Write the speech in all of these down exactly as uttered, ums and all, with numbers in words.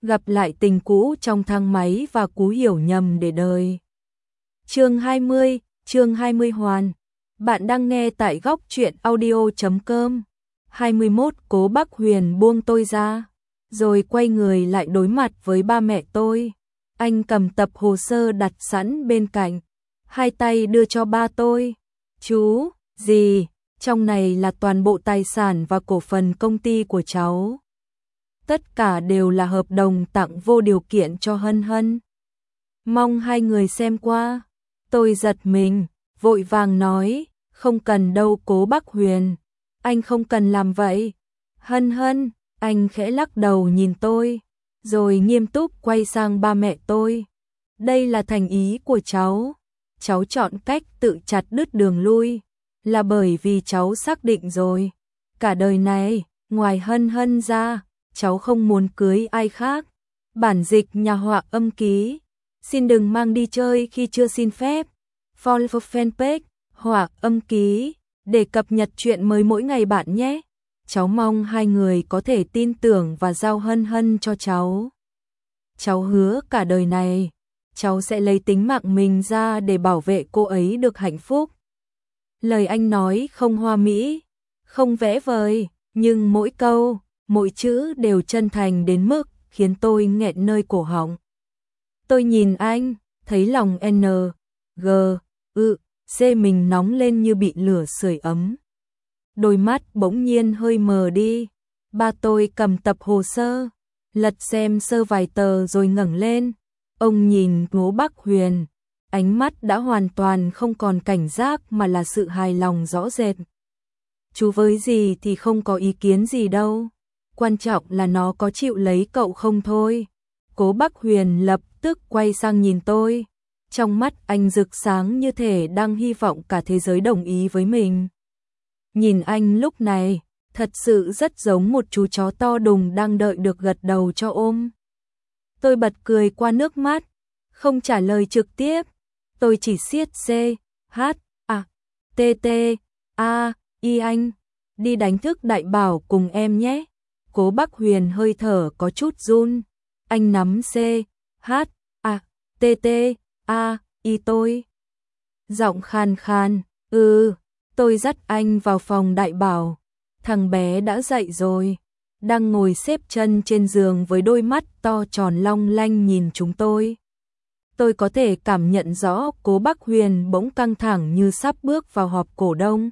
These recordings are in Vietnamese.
gặp lại tình cũ trong thang máy và cú hiểu nhầm để đời. Chương hai mươi, chương hai mươi hoàn. Bạn đang nghe tại góc truyện audio chấm com. hai mươi mốt Cố Bắc Huyền buông tôi ra, rồi quay người lại đối mặt với ba mẹ tôi. Anh cầm tập hồ sơ đặt sẵn bên cạnh, hai tay đưa cho ba tôi. Chú, gì? Trong này là toàn bộ tài sản và cổ phần công ty của cháu. Tất cả đều là hợp đồng tặng vô điều kiện cho Hân Hân. Mong hai người xem qua. Tôi giật mình, vội vàng nói, không cần đâu Cố Bắc Huyền, anh không cần làm vậy. Hân Hân, anh khẽ lắc đầu nhìn tôi, rồi nghiêm túc quay sang ba mẹ tôi. Đây là thành ý của cháu. Cháu chọn cách tự chặt đứt đường lui, là bởi vì cháu xác định rồi. Cả đời này, ngoài Hân Hân ra, cháu không muốn cưới ai khác. Bản dịch nhà họa âm ký. Xin đừng mang đi chơi khi chưa xin phép. Follow fanpage, họa âm ký, để cập nhật chuyện mới mỗi ngày bạn nhé. Cháu mong hai người có thể tin tưởng và giao Hân Hân cho cháu. Cháu hứa cả đời này, cháu sẽ lấy tính mạng mình ra để bảo vệ cô ấy được hạnh phúc. Lời anh nói không hoa mỹ, không vẽ vời, nhưng mỗi câu, mỗi chữ đều chân thành đến mức khiến tôi nghẹn nơi cổ họng. Tôi nhìn anh, thấy lòng N, G, ư, C mình nóng lên như bị lửa sưởi ấm. Đôi mắt bỗng nhiên hơi mờ đi. Ba tôi cầm tập hồ sơ, lật xem sơ vài tờ rồi ngẩng lên. Ông nhìn Cố Bắc Huyền, ánh mắt đã hoàn toàn không còn cảnh giác mà là sự hài lòng rõ rệt. Chú với gì thì không có ý kiến gì đâu, quan trọng là nó có chịu lấy cậu không thôi. Cố Bắc Huyền lập tức quay sang nhìn tôi, trong mắt anh rực sáng như thể đang hy vọng cả thế giới đồng ý với mình. Nhìn anh lúc này, thật sự rất giống một chú chó to đùng đang đợi được gật đầu cho ôm. Tôi bật cười qua nước mắt, không trả lời trực tiếp. Tôi chỉ siết C, H, A, T, T, A, I anh. Đi đánh thức Đại Bảo cùng em nhé. Cố Bắc Huyền hơi thở có chút run. Anh nắm C, H, A, T, T, A, I tôi. Giọng khan khan, ừ, tôi dắt anh vào phòng Đại Bảo. Thằng bé đã dậy rồi, đang ngồi xếp chân trên giường với đôi mắt to tròn long lanh nhìn chúng tôi. Tôi có thể cảm nhận rõ Cố Bắc Huyền bỗng căng thẳng như sắp bước vào họp cổ đông.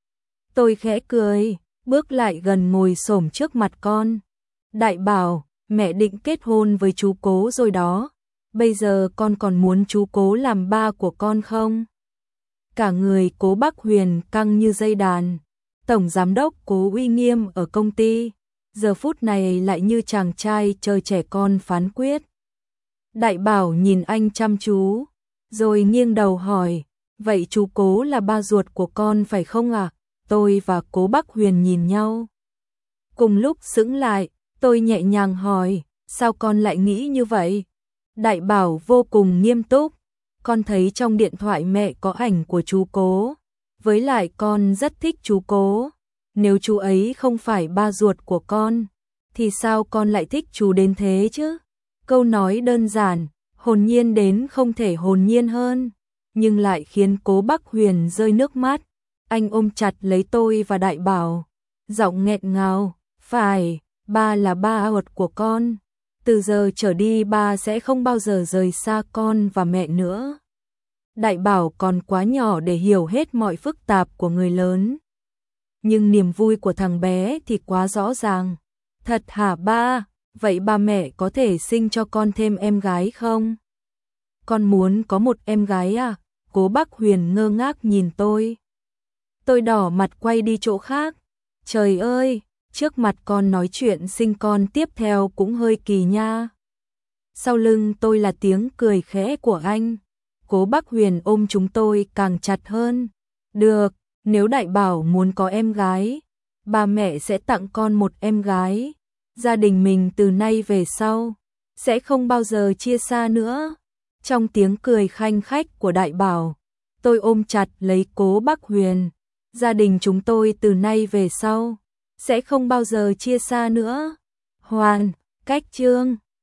Tôi khẽ cười, bước lại gần ngồi xổm trước mặt con. Đại Bảo, mẹ định kết hôn với chú Cố rồi đó. Bây giờ con còn muốn chú Cố làm ba của con không? Cả người Cố Bắc Huyền căng như dây đàn. Tổng giám đốc Cố uy nghiêm ở công ty, giờ phút này lại như chàng trai chơi trẻ con phán quyết. Đại Bảo nhìn anh chăm chú, rồi nghiêng đầu hỏi, vậy chú Cố là ba ruột của con phải không ạ? À? Tôi và Cố Bắc Huyền nhìn nhau. Cùng lúc sững lại, tôi nhẹ nhàng hỏi, sao con lại nghĩ như vậy? Đại Bảo vô cùng nghiêm túc, con thấy trong điện thoại mẹ có ảnh của chú Cố, với lại con rất thích chú Cố. Nếu chú ấy không phải ba ruột của con, thì sao con lại thích chú đến thế chứ? Câu nói đơn giản, hồn nhiên đến không thể hồn nhiên hơn, nhưng lại khiến Cố Bắc Huyền rơi nước mắt. Anh ôm chặt lấy tôi và Đại Bảo, giọng nghẹn ngào, phải, ba là ba ruột của con. Từ giờ trở đi ba sẽ không bao giờ rời xa con và mẹ nữa. Đại Bảo còn quá nhỏ để hiểu hết mọi phức tạp của người lớn. Nhưng niềm vui của thằng bé thì quá rõ ràng. Thật hả ba? Vậy ba mẹ có thể sinh cho con thêm em gái không? Con muốn có một em gái à? Cố Bắc Huyền ngơ ngác nhìn tôi. Tôi đỏ mặt quay đi chỗ khác. Trời ơi, trước mặt con nói chuyện sinh con tiếp theo cũng hơi kỳ nha. Sau lưng tôi là tiếng cười khẽ của anh. Cố Bắc Huyền ôm chúng tôi càng chặt hơn. Được, nếu Đại Bảo muốn có em gái, ba mẹ sẽ tặng con một em gái. Gia đình mình từ nay về sau sẽ không bao giờ chia xa nữa. Trong tiếng cười khanh khách của Đại Bảo, tôi ôm chặt lấy Cố Bắc Huyền. Gia đình chúng tôi từ nay về sau sẽ không bao giờ chia xa nữa. Hoàn, cách chương